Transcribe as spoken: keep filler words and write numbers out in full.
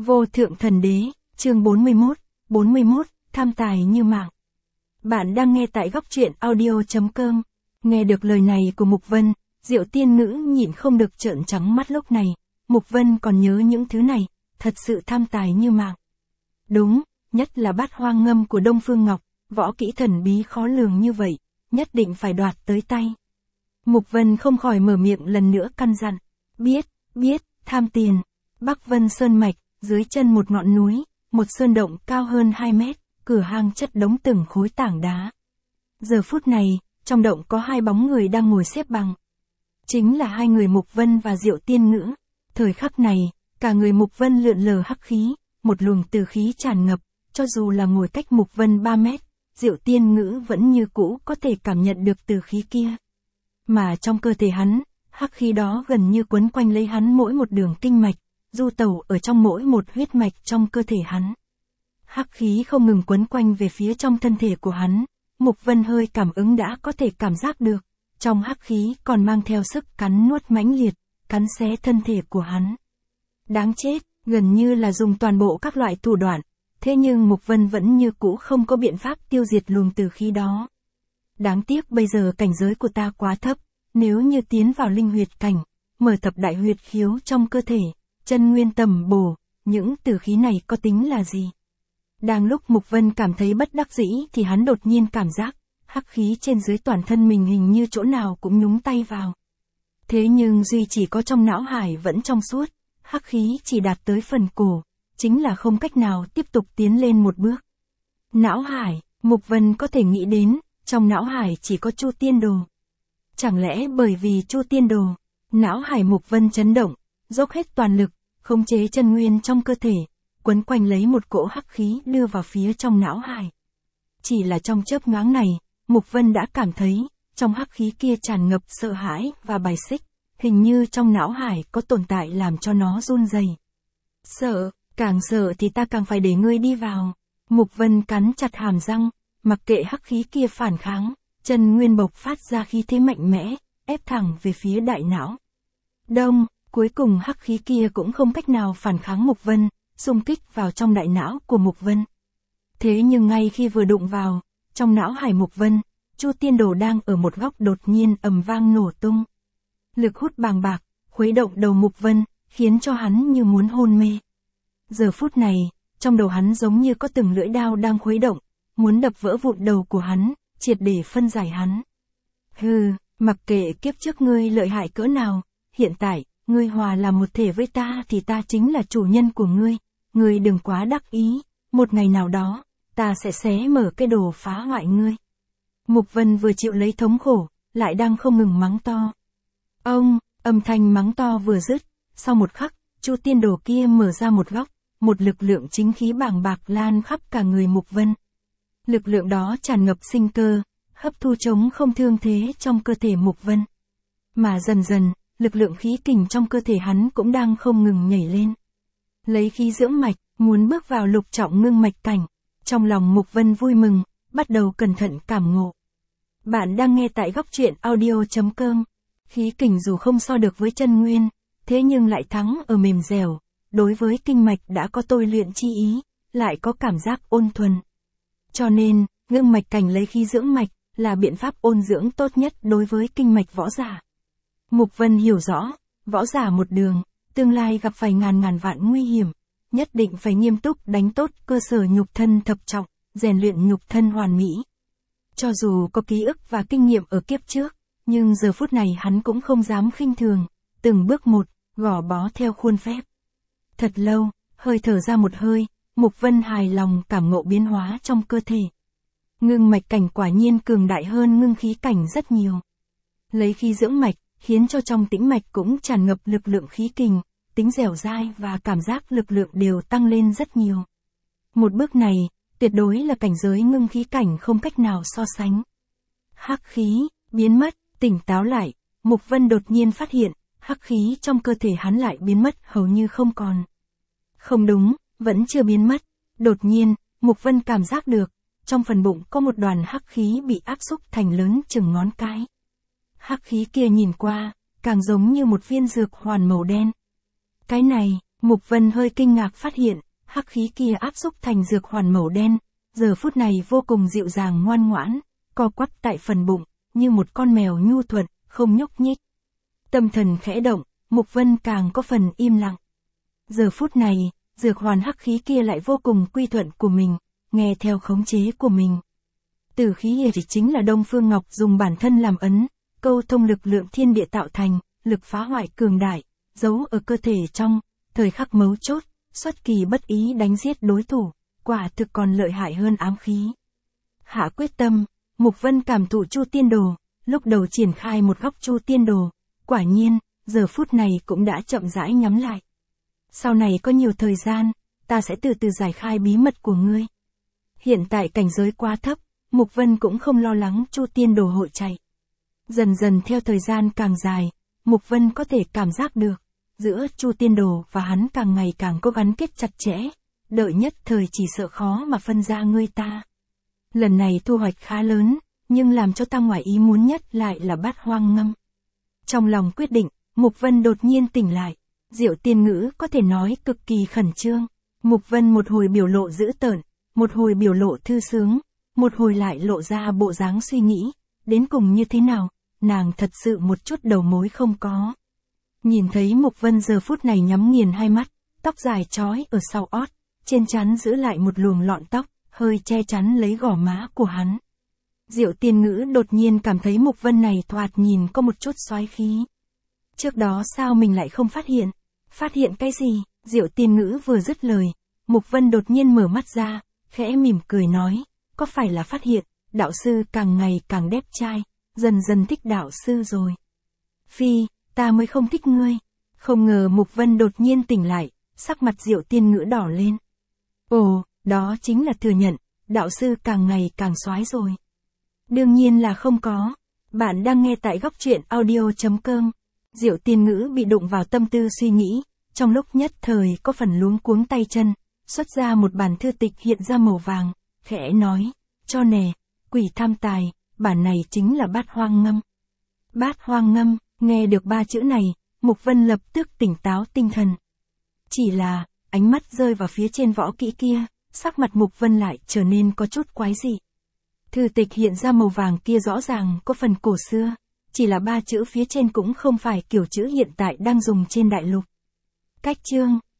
Vô thượng thần đế, chương bốn mươi mốt, bốn mươi mốt, tham tài như mạng. Bạn đang nghe tại góc truyện audio chấm com. Nghe được lời này của Mục Vân, Diệu Tiên Ngữ nhịn không được trợn trắng mắt lúc này. Mục Vân còn nhớ những thứ này, thật sự tham tài như mạng. Đúng, nhất là bát hoang ngâm của Đông Phương Ngọc, võ kỹ thần bí khó lường như vậy, nhất định phải đoạt tới tay. Mục Vân không khỏi mở miệng lần nữa căn dặn. Biết, biết, tham tiền. Bắc Vân Sơn Mạch, dưới chân một ngọn núi, một sơn động cao hơn hai mét, cửa hang chất đống từng khối tảng đá. Giờ phút này, trong động có hai bóng người đang ngồi xếp bằng. Chính là hai người Mục Vân và Diệu Tiên Ngữ. Thời khắc này, cả người Mục Vân lượn lờ hắc khí, một luồng từ khí tràn ngập, cho dù là ngồi cách Mục Vân ba mét, Diệu Tiên Ngữ vẫn như cũ có thể cảm nhận được từ khí kia. Mà trong cơ thể hắn, hắc khí đó gần như quấn quanh lấy hắn mỗi một đường kinh mạch, du tẩu ở trong mỗi một huyết mạch trong cơ thể hắn. Hắc khí không ngừng quấn quanh về phía trong thân thể của hắn, Mục Vân hơi cảm ứng đã có thể cảm giác được, trong hắc khí còn mang theo sức cắn nuốt mãnh liệt, cắn xé thân thể của hắn. Đáng chết, gần như là dùng toàn bộ các loại thủ đoạn, thế nhưng Mục Vân vẫn như cũ không có biện pháp tiêu diệt luồng từ khí đó. Đáng tiếc bây giờ cảnh giới của ta quá thấp, nếu như tiến vào linh huyệt cảnh, mở thập đại huyệt khiếu trong cơ thể, chân nguyên tầm bổ, những tử khí này có tính là gì? Đang lúc Mục Vân cảm thấy bất đắc dĩ thì hắn đột nhiên cảm giác, hắc khí trên dưới toàn thân mình hình như chỗ nào cũng nhúng tay vào. Thế nhưng duy chỉ có trong não hải vẫn trong suốt, hắc khí chỉ đạt tới phần cổ, chính là không cách nào tiếp tục tiến lên một bước. Não hải, Mục Vân có thể nghĩ đến, trong não hải chỉ có Chu Tiên Đồ. Chẳng lẽ bởi vì Chu Tiên Đồ, não hải Mục Vân chấn động, dốc hết toàn lực, khống chế chân nguyên trong cơ thể, quấn quanh lấy một cỗ hắc khí đưa vào phía trong não hải. Chỉ là trong chớp nhoáng này, Mục Vân đã cảm thấy, trong hắc khí kia tràn ngập sợ hãi và bài xích, hình như trong não hải có tồn tại làm cho nó run rẩy. Sợ, càng sợ thì ta càng phải để ngươi đi vào. Mục Vân cắn chặt hàm răng, mặc kệ hắc khí kia phản kháng, chân nguyên bộc phát ra khí thế mạnh mẽ, ép thẳng về phía đại não. Đông, cuối cùng hắc khí kia cũng không cách nào phản kháng Mục Vân, xung kích vào trong đại não của Mục Vân. Thế nhưng ngay khi vừa đụng vào, trong não hải Mục Vân, Chu Tiên Đồ đang ở một góc đột nhiên ầm vang nổ tung. Lực hút bàng bạc, khuấy động đầu Mục Vân, khiến cho hắn như muốn hôn mê. Giờ phút này, trong đầu hắn giống như có từng lưỡi đao đang khuấy động, muốn đập vỡ vụn đầu của hắn, triệt để phân giải hắn. Hừ, mặc kệ kiếp trước ngươi lợi hại cỡ nào, hiện tại, ngươi hòa làm một thể với ta thì ta chính là chủ nhân của ngươi, ngươi đừng quá đắc ý, một ngày nào đó, ta sẽ xé mở cái đồ phá hoại ngươi. Mục Vân vừa chịu lấy thống khổ, lại đang không ngừng mắng to. Ông, âm thanh mắng to vừa dứt, sau một khắc, Chu Tiên Đồ kia mở ra một góc, một lực lượng chính khí bàng bạc lan khắp cả người Mục Vân. Lực lượng đó tràn ngập sinh cơ, hấp thu chống không thương thế trong cơ thể Mục Vân. Mà dần dần, lực lượng khí kình trong cơ thể hắn cũng đang không ngừng nhảy lên. Lấy khí dưỡng mạch, muốn bước vào lục trọng ngưng mạch cảnh. Trong lòng Mục Vân vui mừng, bắt đầu cẩn thận cảm ngộ. Bạn đang nghe tại góc truyện audio chấm com. Khí kình dù không so được với chân nguyên, thế nhưng lại thắng ở mềm dẻo, đối với kinh mạch đã có tôi luyện chi ý, lại có cảm giác ôn thuần. Cho nên, ngưng mạch cảnh lấy khí dưỡng mạch, là biện pháp ôn dưỡng tốt nhất đối với kinh mạch võ giả. Mục Vân hiểu rõ, võ giả một đường, tương lai gặp phải ngàn ngàn vạn nguy hiểm, nhất định phải nghiêm túc đánh tốt cơ sở nhục thân thập trọng, rèn luyện nhục thân hoàn mỹ. Cho dù có ký ức và kinh nghiệm ở kiếp trước, nhưng giờ phút này hắn cũng không dám khinh thường, từng bước một, gò bó theo khuôn phép. Thật lâu, hơi thở ra một hơi, Mục Vân hài lòng cảm ngộ biến hóa trong cơ thể. Ngưng mạch cảnh quả nhiên cường đại hơn ngưng khí cảnh rất nhiều. Lấy khí dưỡng mạch, khiến cho trong tĩnh mạch cũng tràn ngập lực lượng khí kình, tính dẻo dai và cảm giác lực lượng đều tăng lên rất nhiều. Một bước này, tuyệt đối là cảnh giới ngưng khí cảnh không cách nào so sánh. Hắc khí, biến mất, tỉnh táo lại, Mục Vân đột nhiên phát hiện, hắc khí trong cơ thể hắn lại biến mất hầu như không còn. Không đúng, vẫn chưa biến mất. Đột nhiên, Mục Vân cảm giác được, trong phần bụng có một đoàn hắc khí bị áp xúc thành lớn chừng ngón cái. Hắc khí kia nhìn qua, càng giống như một viên dược hoàn màu đen. Cái này, Mục Vân hơi kinh ngạc phát hiện, hắc khí kia áp xúc thành dược hoàn màu đen, giờ phút này vô cùng dịu dàng ngoan ngoãn, co quắp tại phần bụng, như một con mèo nhu thuận, không nhúc nhích. Tâm thần khẽ động, Mục Vân càng có phần im lặng. Giờ phút này, dược hoàn hắc khí kia lại vô cùng quy thuận của mình, nghe theo khống chế của mình. Tử khí hiển chính là Đông Phương Ngọc dùng bản thân làm ấn, câu thông lực lượng thiên địa tạo thành, lực phá hoại cường đại, giấu ở cơ thể trong, thời khắc mấu chốt, xuất kỳ bất ý đánh giết đối thủ, quả thực còn lợi hại hơn ám khí. Hạ quyết tâm, Mục Vân cảm thụ Chu Tiên Đồ, lúc đầu triển khai một góc Chu Tiên Đồ, quả nhiên, giờ phút này cũng đã chậm rãi nhắm lại. Sau này có nhiều thời gian, ta sẽ từ từ giải khai bí mật của ngươi. Hiện tại cảnh giới quá thấp, Mục Vân cũng không lo lắng Chu Tiên Đồ hội chạy. Dần dần theo thời gian càng dài, Mục Vân có thể cảm giác được, giữa Chu Tiên Đồ và hắn càng ngày càng có gắn kết chặt chẽ, đợi nhất thời chỉ sợ khó mà phân ra ngươi ta. Lần này thu hoạch khá lớn, nhưng làm cho ta ngoài ý muốn nhất lại là Bát Hoang Ngâm. Trong lòng quyết định, Mục Vân đột nhiên tỉnh lại, Diệu Tiên Ngữ có thể nói cực kỳ khẩn trương. Mục Vân một hồi biểu lộ dữ tợn, một hồi biểu lộ thư sướng, một hồi lại lộ ra bộ dáng suy nghĩ, đến cùng như thế nào, nàng thật sự một chút đầu mối không có. Nhìn thấy Mục Vân giờ phút này nhắm nghiền hai mắt, tóc dài trói ở sau ót, trên trán giữ lại một luồng lọn tóc, hơi che chắn lấy gò má của hắn. Diệu Tiên Ngữ đột nhiên cảm thấy Mục Vân này thoạt nhìn có một chút xoái khí. Trước đó sao mình lại không phát hiện? Phát hiện cái gì? Diệu Tiên Ngữ vừa dứt lời, Mục Vân đột nhiên mở mắt ra, khẽ mỉm cười nói, có phải là phát hiện, đạo sư càng ngày càng đẹp trai, dần dần thích đạo sư rồi. Phi, ta mới không thích ngươi. Không ngờ Mục Vân đột nhiên tỉnh lại, sắc mặt Diệu Tiên Ngữ đỏ lên. Ồ, đó chính là thừa nhận, đạo sư càng ngày càng soái rồi. Đương nhiên là không có. Bạn đang nghe tại góc truyện audio chấm com. Diệu Tiên Ngữ bị đụng vào tâm tư suy nghĩ, trong lúc nhất thời có phần luống cuống tay chân, xuất ra một bản thư tịch hiện ra màu vàng, khẽ nói, cho nè, quỷ tham tài, bản này chính là Bát Hoang Ngâm. Bát Hoang Ngâm, nghe được ba chữ này, Mục Vân lập tức tỉnh táo tinh thần. Chỉ là, ánh mắt rơi vào phía trên võ kỹ kia, sắc mặt Mục Vân lại trở nên có chút quái dị. Thư tịch hiện ra màu vàng kia rõ ràng có phần cổ xưa, chỉ là ba chữ phía trên cũng không phải kiểu chữ hiện tại đang dùng trên đại lục. Cách chương